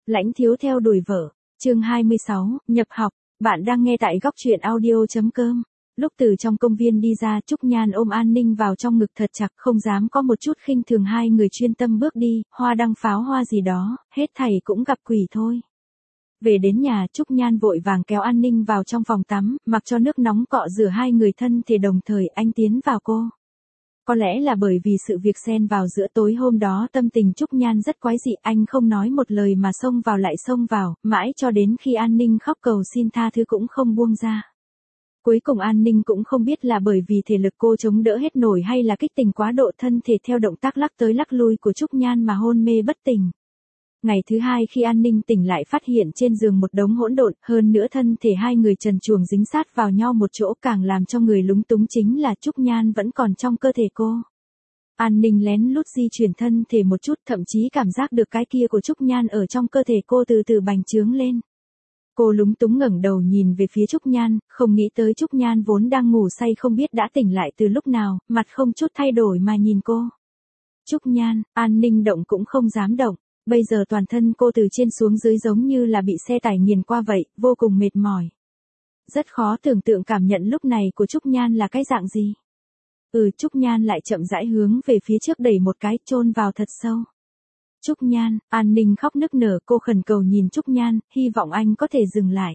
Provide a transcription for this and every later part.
Lãnh thiếu theo đuổi vợ. Chương 26, nhập học. Bạn đang nghe tại góc truyện audio.com. Lúc từ trong công viên đi ra, Trúc Nhan ôm An Ninh vào trong ngực thật chặt, không dám có một chút khinh thường, hai người chuyên tâm bước đi, hoa đăng pháo hoa gì đó, hết thảy cũng gặp quỷ thôi. Về đến nhà, Trúc Nhan vội vàng kéo An Ninh vào trong phòng tắm, mặc cho nước nóng cọ rửa hai người thân thì đồng thời anh tiến vào cô. Có lẽ là bởi vì sự việc xen vào giữa, tối hôm đó tâm tình Trúc Nhan rất quái dị, anh không nói một lời mà xông vào lại xông vào, mãi cho đến khi An Ninh khóc cầu xin tha thứ cũng không buông ra. Cuối cùng An Ninh cũng không biết là bởi vì thể lực cô chống đỡ hết nổi hay là kích tình quá độ, thân thể theo động tác lắc tới lắc lui của Trúc Nhan mà hôn mê bất tỉnh. Ngày thứ hai khi An Ninh tỉnh lại phát hiện trên giường một đống hỗn độn, hơn nữa thân thể hai người trần truồng dính sát vào nhau một chỗ, càng làm cho người lúng túng chính là Trúc Nhan vẫn còn trong cơ thể cô. An Ninh lén lút di chuyển thân thể một chút, thậm chí cảm giác được cái kia của Trúc Nhan ở trong cơ thể cô từ từ bành trướng lên. Cô lúng túng ngẩng đầu nhìn về phía Trúc Nhan, không nghĩ tới Trúc Nhan vốn đang ngủ say không biết đã tỉnh lại từ lúc nào, mặt không chút thay đổi mà nhìn cô. Trúc Nhan, An Ninh động cũng không dám động. Bây giờ toàn thân cô từ trên xuống dưới giống như là bị xe tải nghiền qua vậy, vô cùng mệt mỏi. Rất khó tưởng tượng cảm nhận lúc này của Trúc Nhan là cái dạng gì. Trúc Nhan lại chậm rãi hướng về phía trước đẩy một cái, chôn vào thật sâu. Trúc Nhan, An Ninh khóc nức nở, cô khẩn cầu nhìn Trúc Nhan, hy vọng anh có thể dừng lại.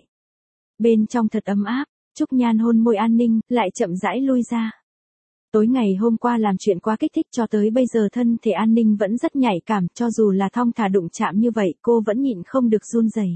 Bên trong thật ấm áp, Trúc Nhan hôn môi An Ninh, lại chậm rãi lui ra. Tối ngày hôm qua làm chuyện quá kích thích cho tới bây giờ thân thể An Ninh vẫn rất nhạy cảm, cho dù là thong thả đụng chạm như vậy cô vẫn nhịn không được run rẩy.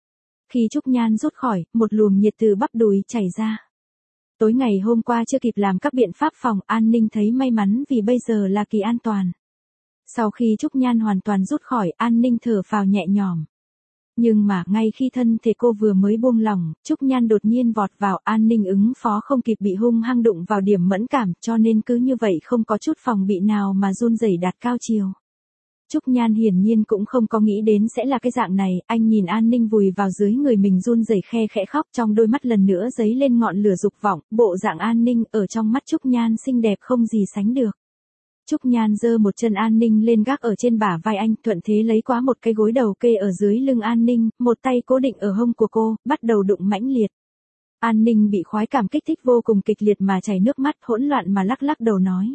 Khi Trúc Nhan rút khỏi, một luồng nhiệt từ bắp đùi chảy ra. Tối ngày hôm qua chưa kịp làm các biện pháp phòng, An Ninh thấy may mắn vì bây giờ là kỳ an toàn. Sau khi Trúc Nhan hoàn toàn rút khỏi, An Ninh thở phào nhẹ nhõm. Nhưng mà ngay khi thân thể cô vừa mới buông lỏng, Trúc Nhan đột nhiên vọt vào, An Ninh ứng phó không kịp bị hung hăng đụng vào điểm mẫn cảm, cho nên cứ như vậy không có chút phòng bị nào mà run rẩy đạt cao chiều. Trúc Nhan hiển nhiên cũng không có nghĩ đến sẽ là cái dạng này, anh nhìn An Ninh vùi vào dưới người mình run rẩy khe khẽ khóc, trong đôi mắt lần nữa dấy lên ngọn lửa dục vọng, bộ dạng An Ninh ở trong mắt Trúc Nhan xinh đẹp không gì sánh được. Trúc Nhan giơ một chân An Ninh lên gác ở trên bả vai anh, thuận thế lấy quá một cái gối đầu kê ở dưới lưng An Ninh, một tay cố định ở hông của cô, bắt đầu đụng mãnh liệt. An Ninh bị khoái cảm kích thích vô cùng kịch liệt mà chảy nước mắt, hỗn loạn mà lắc lắc đầu nói.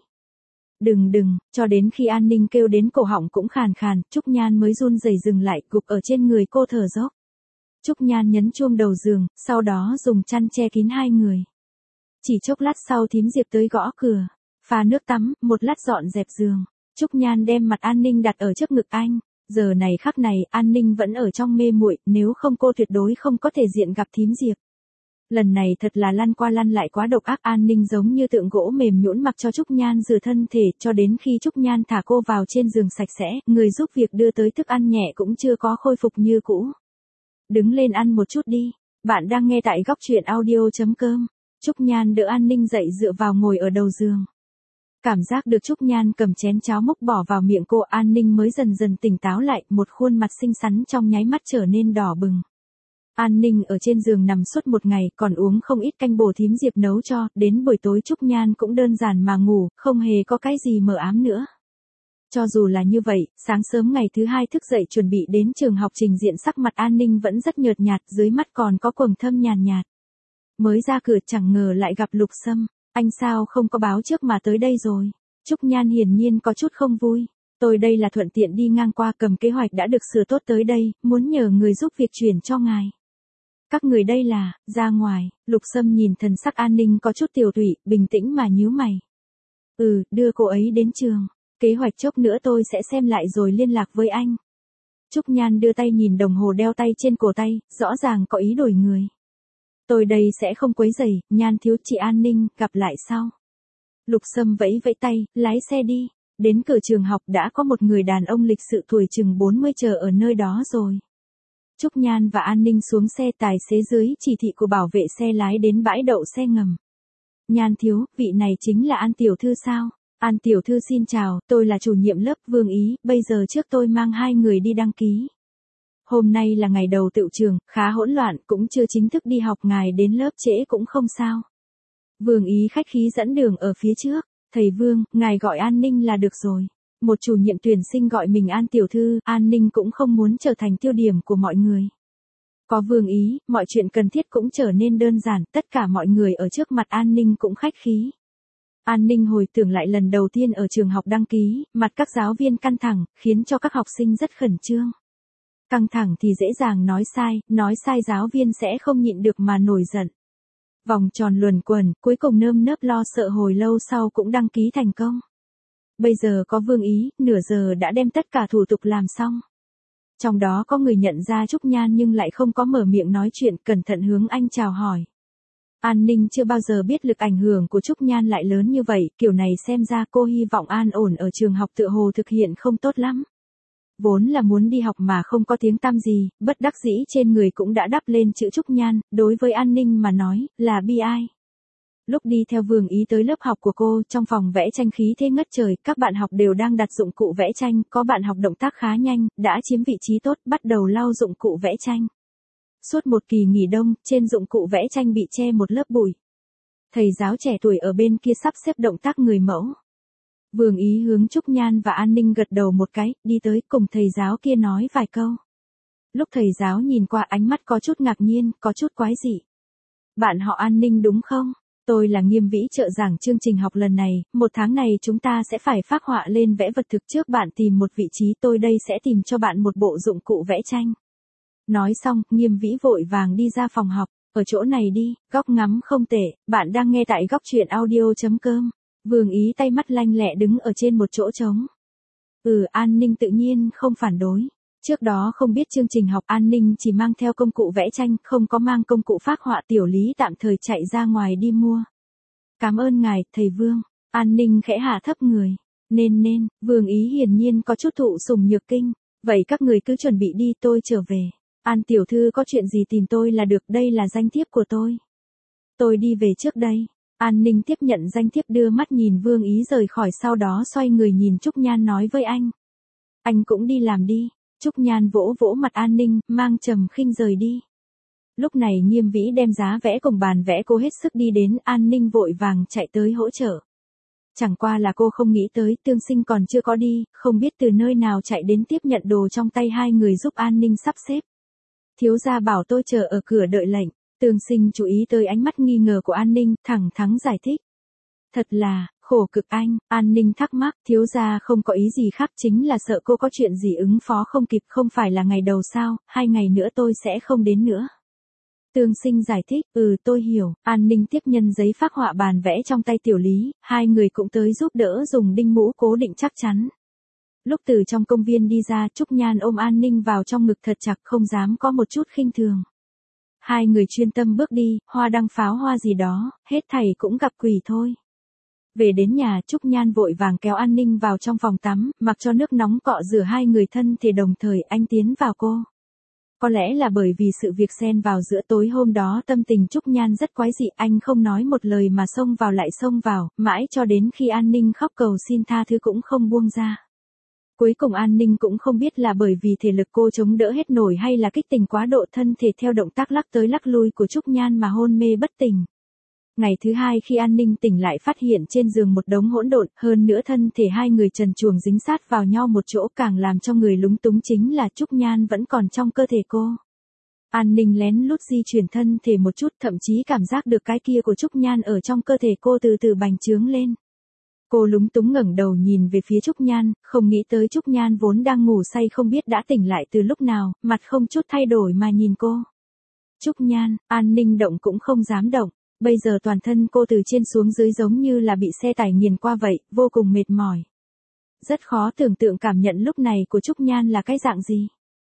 Đừng, cho đến khi An Ninh kêu đến cổ họng cũng khàn khàn, Trúc Nhan mới run rẩy dừng lại, gục ở trên người cô thở dốc. Trúc Nhan nhấn chuông đầu giường, sau đó dùng chăn che kín hai người. Chỉ chốc lát sau thím Diệp tới gõ cửa. Pha nước tắm, một lát dọn dẹp giường. Trúc Nhan đem mặt An Ninh đặt ở trước ngực anh. Giờ này khắc này, An Ninh vẫn ở trong mê muội, nếu không cô tuyệt đối không có thể diện gặp thím Diệp. Lần này thật là lăn qua lăn lại quá độc ác, An Ninh giống như tượng gỗ mềm nhũn mặc cho Trúc Nhan rửa thân thể, cho đến khi Trúc Nhan thả cô vào trên giường sạch sẽ, người giúp việc đưa tới thức ăn nhẹ cũng chưa có khôi phục như cũ. Đứng lên ăn một chút đi. Bạn đang nghe tại góc truyện audio.com. Trúc Nhan đỡ An Ninh dậy dựa vào ngồi ở đầu giường. Cảm giác được Trúc Nhan cầm chén cháo múc bỏ vào miệng cô, An Ninh mới dần dần tỉnh táo lại, một khuôn mặt xinh xắn trong nháy mắt trở nên đỏ bừng. An Ninh ở trên giường nằm suốt một ngày, còn uống không ít canh bồ thím Diệp nấu cho, đến buổi tối Trúc Nhan cũng đơn giản mà ngủ, không hề có cái gì mờ ám nữa. Cho dù là như vậy, sáng sớm ngày thứ hai thức dậy chuẩn bị đến trường học trình diện, sắc mặt An Ninh vẫn rất nhợt nhạt, dưới mắt còn có quầng thâm nhàn nhạt. Mới ra cửa chẳng ngờ lại gặp Lục Sâm. Anh sao không có báo trước mà tới đây rồi? Trúc Nhan hiển nhiên có chút không vui. Tôi đây là thuận tiện đi ngang qua, cầm kế hoạch đã được sửa tốt tới đây, muốn nhờ người giúp việc chuyển cho ngài. Các người đây là, ra ngoài. Lục Sâm nhìn thần sắc An Ninh có chút tiều tụy, bình tĩnh mà nhíu mày. Đưa cô ấy đến trường. Kế hoạch chốc nữa tôi sẽ xem lại rồi liên lạc với anh. Trúc Nhan đưa tay nhìn đồng hồ đeo tay trên cổ tay, rõ ràng có ý đổi người. Tôi đây sẽ không quấy rầy, Nhan thiếu chị An Ninh, gặp lại sau. Lục Sâm vẫy vẫy tay, lái xe đi. Đến cửa trường học đã có một người đàn ông lịch sự tuổi chừng 40 chờ ở nơi đó rồi. Trúc Nhan và An Ninh xuống xe, tài xế dưới chỉ thị của bảo vệ xe lái đến bãi đậu xe ngầm. Nhan thiếu, vị này chính là An tiểu thư sao? An tiểu thư xin chào, tôi là chủ nhiệm lớp Vương Ý, bây giờ trước tôi mang hai người đi đăng ký. Hôm nay là ngày đầu tựu trường, khá hỗn loạn, cũng chưa chính thức đi học, ngài đến lớp trễ cũng không sao. Vương Ý khách khí dẫn đường ở phía trước. Thầy Vương, ngài gọi An Ninh là được rồi. Một chủ nhiệm tuyển sinh gọi mình An tiểu thư, An Ninh cũng không muốn trở thành tiêu điểm của mọi người. Có Vương Ý, mọi chuyện cần thiết cũng trở nên đơn giản, tất cả mọi người ở trước mặt An Ninh cũng khách khí. An Ninh hồi tưởng lại lần đầu tiên ở trường học đăng ký, mặt các giáo viên căng thẳng, khiến cho các học sinh rất khẩn trương. Căng thẳng thì dễ dàng nói sai giáo viên sẽ không nhịn được mà nổi giận. Vòng tròn luẩn quẩn, cuối cùng nơm nớp lo sợ hồi lâu sau cũng đăng ký thành công. Bây giờ có Vương Ý, nửa giờ đã đem tất cả thủ tục làm xong. Trong đó có người nhận ra Trúc Nhan nhưng lại không có mở miệng nói chuyện, cẩn thận hướng anh chào hỏi. An Ninh chưa bao giờ biết lực ảnh hưởng của Trúc Nhan lại lớn như vậy, kiểu này xem ra cô hy vọng an ổn ở trường học tựa hồ thực hiện không tốt lắm. Vốn là muốn đi học mà không có tiếng tăm gì, bất đắc dĩ trên người cũng đã đắp lên chữ Trúc Nhan, đối với An Ninh mà nói, là bi ai. Lúc đi theo Vương Ý tới lớp học của cô, trong phòng vẽ tranh khí thế ngất trời, các bạn học đều đang đặt dụng cụ vẽ tranh, có bạn học động tác khá nhanh, đã chiếm vị trí tốt, bắt đầu lau dụng cụ vẽ tranh. Suốt một kỳ nghỉ đông, trên dụng cụ vẽ tranh bị che một lớp bụi. Thầy giáo trẻ tuổi ở bên kia sắp xếp động tác người mẫu. Vương Ý hướng Trúc Nhan và An Ninh gật đầu một cái, đi tới cùng thầy giáo kia nói vài câu. Lúc thầy giáo nhìn qua ánh mắt có chút ngạc nhiên, có chút quái dị. Bạn họ An Ninh đúng không? Tôi là Nghiêm Vĩ trợ giảng chương trình học lần này, một tháng này chúng ta sẽ phải phác họa lên vẽ vật thực trước bạn tìm một vị trí, tôi đây sẽ tìm cho bạn một bộ dụng cụ vẽ tranh. Nói xong, Nghiêm Vĩ vội vàng đi ra phòng học, ở chỗ này đi, góc ngắm không tệ, bạn đang nghe tại góc truyện audio.com. Vương Ý tay mắt lanh lẹ đứng ở trên một chỗ trống. An Ninh tự nhiên không phản đối. Trước đó không biết chương trình học, An Ninh chỉ mang theo công cụ vẽ tranh, không có mang công cụ phác họa, Tiểu Lý tạm thời chạy ra ngoài đi mua. Cảm ơn ngài, thầy Vương. An Ninh khẽ hạ thấp người. Nên, Vương Ý hiển nhiên có chút thụ sủng nhược kinh. Vậy các người cứ chuẩn bị đi, tôi trở về. An tiểu thư có chuyện gì tìm tôi là được, đây là danh thiếp của tôi. Tôi đi về trước đây. An Ninh tiếp nhận danh thiếp đưa mắt nhìn Vương Ý rời khỏi, sau đó xoay người nhìn Trúc Nhan nói với anh. Anh cũng đi làm đi. Trúc Nhan vỗ vỗ mặt An Ninh, mang trầm khinh rời đi. Lúc này Nghiêm Vĩ đem giá vẽ cùng bàn vẽ cô hết sức đi đến, An Ninh vội vàng chạy tới hỗ trợ. Chẳng qua là cô không nghĩ tới Tương Sinh còn chưa có đi, không biết từ nơi nào chạy đến tiếp nhận đồ trong tay hai người giúp An Ninh sắp xếp. Thiếu gia bảo tôi chờ ở cửa đợi lệnh. Tương Sinh chú ý tới ánh mắt nghi ngờ của An Ninh, thẳng thắn giải thích. Thật là, khổ cực anh, An Ninh thắc mắc, thiếu gia không có ý gì khác, chính là sợ cô có chuyện gì ứng phó không kịp, không phải là ngày đầu sao, 2 ngày nữa tôi sẽ không đến nữa. Tương Sinh giải thích, tôi hiểu, An Ninh tiếp nhận giấy phác họa bàn vẽ trong tay Tiểu Lý, hai người cũng tới giúp đỡ dùng đinh mũ cố định chắc chắn. Lúc từ trong công viên đi ra, Trúc Nhan ôm An Ninh vào trong ngực thật chặt, không dám có một chút khinh thường. Hai người chuyên tâm bước đi, hoa đăng pháo hoa gì đó, hết thảy cũng gặp quỷ thôi. Về đến nhà, Trúc Nhan vội vàng kéo An Ninh vào trong phòng tắm, mặc cho nước nóng cọ rửa hai người thân thể, đồng thời anh tiến vào cô. Có lẽ là bởi vì sự việc xen vào giữa, tối hôm đó tâm tình Trúc Nhan rất quái dị, anh không nói một lời mà xông vào lại xông vào, mãi cho đến khi An Ninh khóc cầu xin tha thứ cũng không buông ra. Cuối cùng An Ninh cũng không biết là bởi vì thể lực cô chống đỡ hết nổi hay là kích tình quá độ, thân thể theo động tác lắc tới lắc lui của Trúc Nhan mà hôn mê bất tỉnh. Ngày thứ hai khi An Ninh tỉnh lại phát hiện trên giường một đống hỗn độn, hơn nữa thân thể hai người trần truồng dính sát vào nhau một chỗ, càng làm cho người lúng túng chính là Trúc Nhan vẫn còn trong cơ thể cô. An Ninh lén lút di chuyển thân thể một chút, thậm chí cảm giác được cái kia của Trúc Nhan ở trong cơ thể cô từ từ bành trướng lên. Cô lúng túng ngẩng đầu nhìn về phía Trúc Nhan, không nghĩ tới Trúc Nhan vốn đang ngủ say không biết đã tỉnh lại từ lúc nào, mặt không chút thay đổi mà nhìn cô. Trúc Nhan, An Ninh động cũng không dám động. Bây giờ toàn thân cô từ trên xuống dưới giống như là bị xe tải nghiền qua vậy, vô cùng mệt mỏi. Rất khó tưởng tượng cảm nhận lúc này của Trúc Nhan là cái dạng gì.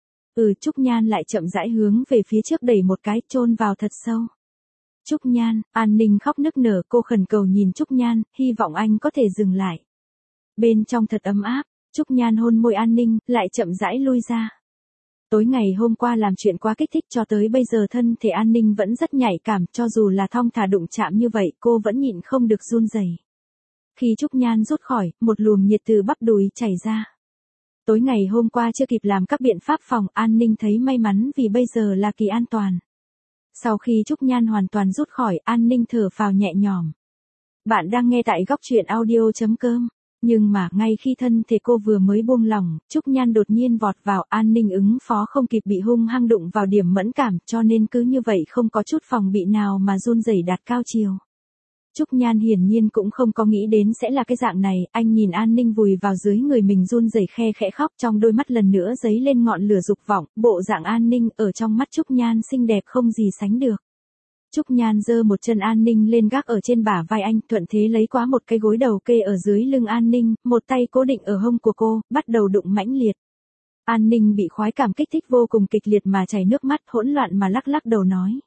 Trúc Nhan lại chậm rãi hướng về phía trước đẩy một cái, chôn vào thật sâu. Trúc Nhan, An Ninh khóc nức nở, cô khẩn cầu nhìn Trúc Nhan, hy vọng anh có thể dừng lại. Bên trong thật ấm áp, Trúc Nhan hôn môi An Ninh, lại chậm rãi lui ra. Tối ngày hôm qua làm chuyện quá kích thích cho tới bây giờ thân thể An Ninh vẫn rất nhạy cảm, cho dù là thong thả đụng chạm như vậy cô vẫn nhịn không được run rẩy. Khi Trúc Nhan rút khỏi, một luồng nhiệt từ bắp đùi chảy ra. Tối ngày hôm qua chưa kịp làm các biện pháp phòng, An Ninh thấy may mắn vì bây giờ là kỳ an toàn. Sau khi Trúc Nhan hoàn toàn rút khỏi, An Ninh thở phào nhẹ nhõm. Bạn đang nghe tại góc truyện audio.com. Nhưng mà ngay khi thân thể cô vừa mới buông lỏng, Trúc Nhan đột nhiên vọt vào, An Ninh ứng phó không kịp bị hung hăng đụng vào điểm mẫn cảm, cho nên cứ như vậy không có chút phòng bị nào mà run rẩy đạt cao chiều. Trúc Nhan hiển nhiên cũng không có nghĩ đến sẽ là cái dạng này, anh nhìn An Ninh vùi vào dưới người mình run rẩy khe khẽ khóc, trong đôi mắt lần nữa dấy lên ngọn lửa dục vọng, bộ dạng An Ninh ở trong mắt Trúc Nhan xinh đẹp không gì sánh được. Trúc Nhan giơ một chân An Ninh lên gác ở trên bả vai anh, thuận thế lấy quá một cái gối đầu kê ở dưới lưng An Ninh, một tay cố định ở hông của cô, bắt đầu đụng mãnh liệt. An Ninh bị khoái cảm kích thích vô cùng kịch liệt mà chảy nước mắt, hỗn loạn mà lắc lắc đầu nói.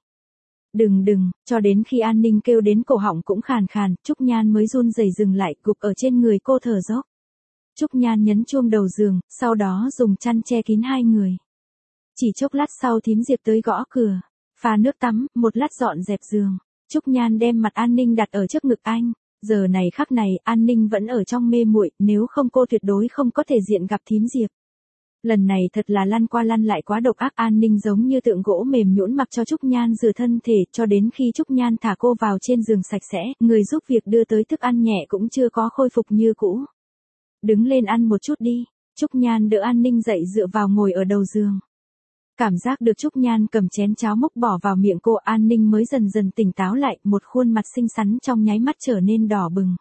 Đừng, cho đến khi An Ninh kêu đến cổ họng cũng khàn khàn, Trúc Nhan mới run rẩy dừng lại, gục ở trên người cô thở dốc. Trúc Nhan nhấn chuông đầu giường, sau đó dùng chăn che kín hai người. Chỉ chốc lát sau thím Diệp tới gõ cửa. Pha nước tắm, một lát dọn dẹp giường. Trúc Nhan đem mặt An Ninh đặt ở trước ngực anh. Giờ này khắc này, An Ninh vẫn ở trong mê muội, nếu không cô tuyệt đối không có thể diện gặp thím Diệp. Lần này thật là lăn qua lăn lại quá độc ác, An Ninh giống như tượng gỗ mềm nhũn mặc cho Trúc Nhan rửa thân thể, cho đến khi Trúc Nhan thả cô vào trên giường sạch sẽ, người giúp việc đưa tới thức ăn nhẹ cũng chưa có khôi phục như cũ. Đứng lên ăn một chút đi. Trúc Nhan đỡ An Ninh dậy dựa vào ngồi ở đầu giường. Cảm giác được Trúc Nhan cầm chén cháo múc bỏ vào miệng cô, An Ninh mới dần dần tỉnh táo lại, một khuôn mặt xinh xắn trong nháy mắt trở nên đỏ bừng.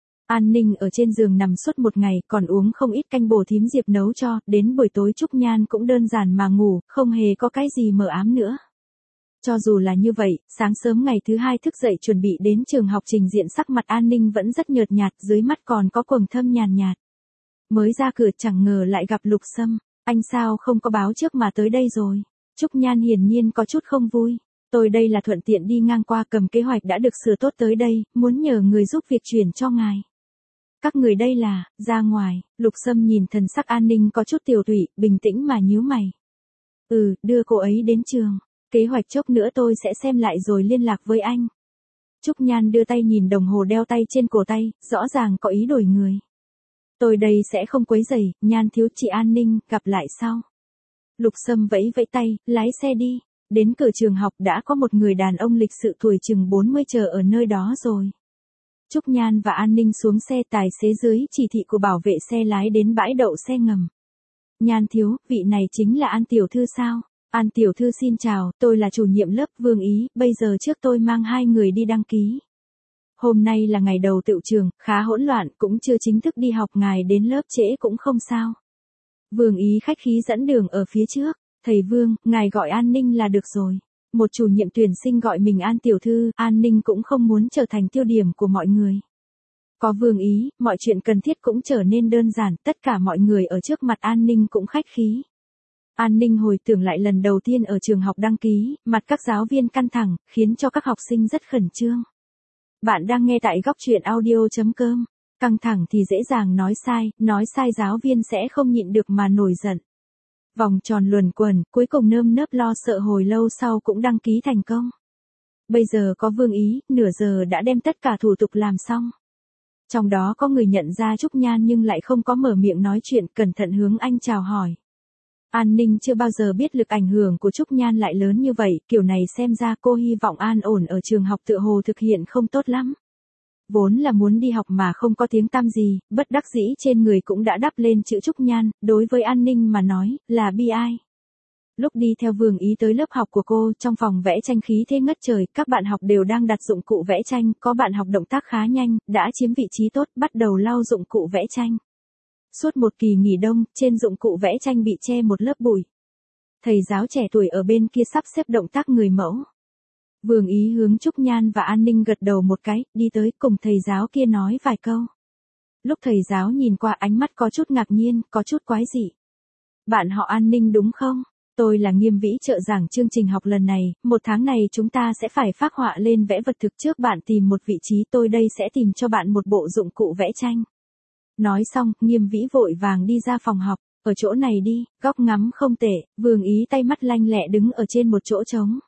An Ninh ở trên giường nằm suốt một ngày, còn uống không ít canh bổ thím Diệp nấu cho, đến buổi tối Trúc Nhan cũng đơn giản mà ngủ, không hề có cái gì mờ ám nữa. Cho dù là như vậy, sáng sớm ngày thứ hai thức dậy chuẩn bị đến trường học trình diện, sắc mặt An Ninh vẫn rất nhợt nhạt, dưới mắt còn có quầng thâm nhàn nhạt. Mới ra cửa chẳng ngờ lại gặp Lục Sâm. Anh sao không có báo trước mà tới đây rồi? Trúc Nhan hiển nhiên có chút không vui. Tôi đây là thuận tiện đi ngang qua, cầm kế hoạch đã được sửa tốt tới đây, muốn nhờ người giúp việc chuyển cho ngài. Các người đây là, ra ngoài. Lục Sâm nhìn thần sắc An Ninh có chút tiều tụy, bình tĩnh mà nhíu mày. Đưa cô ấy đến trường. Kế hoạch chốc nữa tôi sẽ xem lại rồi liên lạc với anh. Trúc Nhan đưa tay nhìn đồng hồ đeo tay trên cổ tay, rõ ràng có ý đổi người. Tôi đây sẽ không quấy rầy, Nhan thiếu chị An Ninh, gặp lại sau. Lục Sâm vẫy vẫy tay, lái xe đi. Đến cửa trường học đã có một người đàn ông lịch sự tuổi chừng 40 chờ ở nơi đó rồi. Trúc Nhan và An Ninh xuống xe, tài xế dưới chỉ thị của bảo vệ xe lái đến bãi đậu xe ngầm. Nhan thiếu, vị này chính là An tiểu thư sao? An tiểu thư xin chào, tôi là chủ nhiệm lớp Vương Ý, bây giờ trước tôi mang hai người đi đăng ký. Hôm nay là ngày đầu tựu trường, khá hỗn loạn, cũng chưa chính thức đi học, ngài đến lớp trễ cũng không sao. Vương Ý khách khí dẫn đường ở phía trước. Thầy Vương, ngài gọi An Ninh là được rồi. Một chủ nhiệm tuyển sinh gọi mình An tiểu thư, An Ninh cũng không muốn trở thành tiêu điểm của mọi người. Có Vương Ý, mọi chuyện cần thiết cũng trở nên đơn giản, tất cả mọi người ở trước mặt An Ninh cũng khách khí. An Ninh hồi tưởng lại lần đầu tiên ở trường học đăng ký, mặt các giáo viên căng thẳng, khiến cho các học sinh rất khẩn trương. Bạn đang nghe tại góc truyện audio.com. Căng thẳng thì dễ dàng nói sai giáo viên sẽ không nhịn được mà nổi giận. Vòng tròn luẩn quẩn, cuối cùng nơm nớp lo sợ hồi lâu sau cũng đăng ký thành công. Bây giờ có Vương Ý, nửa giờ đã đem tất cả thủ tục làm xong. Trong đó có người nhận ra Trúc Nhan nhưng lại không có mở miệng nói chuyện, cẩn thận hướng anh chào hỏi. An Ninh chưa bao giờ biết lực ảnh hưởng của Trúc Nhan lại lớn như vậy, kiểu này xem ra cô hy vọng an ổn ở trường học tựa hồ thực hiện không tốt lắm. Vốn là muốn đi học mà không có tiếng tăm gì, bất đắc dĩ trên người cũng đã đắp lên chữ Trúc Nhan, đối với An Ninh mà nói, là bi ai. Lúc đi theo Vương Ý tới lớp học của cô, trong phòng vẽ tranh khí thế ngất trời, các bạn học đều đang đặt dụng cụ vẽ tranh, có bạn học động tác khá nhanh, đã chiếm vị trí tốt, bắt đầu lau dụng cụ vẽ tranh. Suốt một kỳ nghỉ đông, trên dụng cụ vẽ tranh bị che một lớp bụi. Thầy giáo trẻ tuổi ở bên kia sắp xếp động tác người mẫu. Vương Ý hướng Trúc Nhan và An Ninh gật đầu một cái, đi tới cùng thầy giáo kia nói vài câu. Lúc thầy giáo nhìn qua ánh mắt có chút ngạc nhiên, có chút quái dị. Bạn họ An Ninh đúng không? Tôi là Nghiêm Vĩ, trợ giảng chương trình học lần này, một tháng này chúng ta sẽ phải phác họa lên vẽ vật thực, trước bạn tìm một vị trí, tôi đây sẽ tìm cho bạn một bộ dụng cụ vẽ tranh. Nói xong, Nghiêm Vĩ vội vàng đi ra phòng học, ở chỗ này đi, góc ngắm không tệ. Vương Ý tay mắt lanh lẹ đứng ở trên một chỗ trống.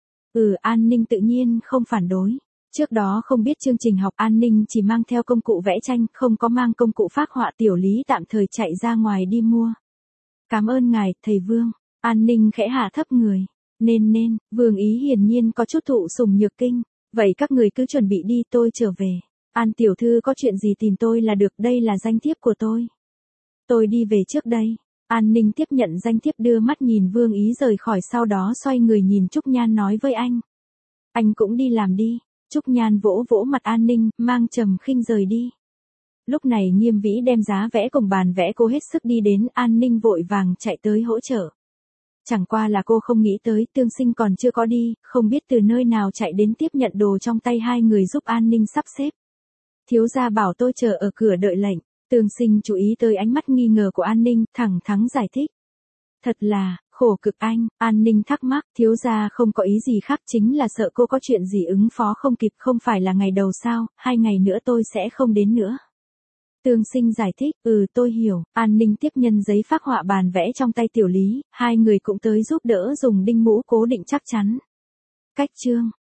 An Ninh tự nhiên không phản đối. Trước đó không biết chương trình học, An Ninh chỉ mang theo công cụ vẽ tranh, không có mang công cụ phác họa, Tiểu Lý tạm thời chạy ra ngoài đi mua. Cảm ơn ngài, thầy Vương. An Ninh khẽ hạ thấp người. Nên, Vương Ý hiển nhiên có chút thụ sủng nhược kinh. Vậy các người cứ chuẩn bị đi, tôi trở về. An tiểu thư có chuyện gì tìm tôi là được, đây là danh thiếp của tôi. Tôi đi về trước đây. An Ninh tiếp nhận danh thiếp đưa mắt nhìn Vương Ý rời khỏi, sau đó xoay người nhìn Trúc Nhan nói với anh. Anh cũng đi làm đi. Trúc Nhan vỗ vỗ mặt An Ninh, mang trầm khinh rời đi. Lúc này Nghiêm Vĩ đem giá vẽ cùng bàn vẽ cô hết sức đi đến, An Ninh vội vàng chạy tới hỗ trợ. Chẳng qua là cô không nghĩ tới Tương Sinh còn chưa có đi, không biết từ nơi nào chạy đến tiếp nhận đồ trong tay hai người giúp An Ninh sắp xếp. Thiếu gia bảo tôi chờ ở cửa đợi lệnh. Tương Sinh chú ý tới ánh mắt nghi ngờ của An Ninh, thẳng thắn giải thích. Thật là, khổ cực anh. An Ninh thắc mắc, thiếu gia không có ý gì khác, chính là sợ cô có chuyện gì ứng phó không kịp, không phải là ngày đầu sao, 2 ngày nữa tôi sẽ không đến nữa. Tương Sinh giải thích, tôi hiểu. An Ninh tiếp nhân giấy phác họa bàn vẽ trong tay Tiểu Lý, hai người cũng tới giúp đỡ dùng đinh mũ cố định chắc chắn. Cách chương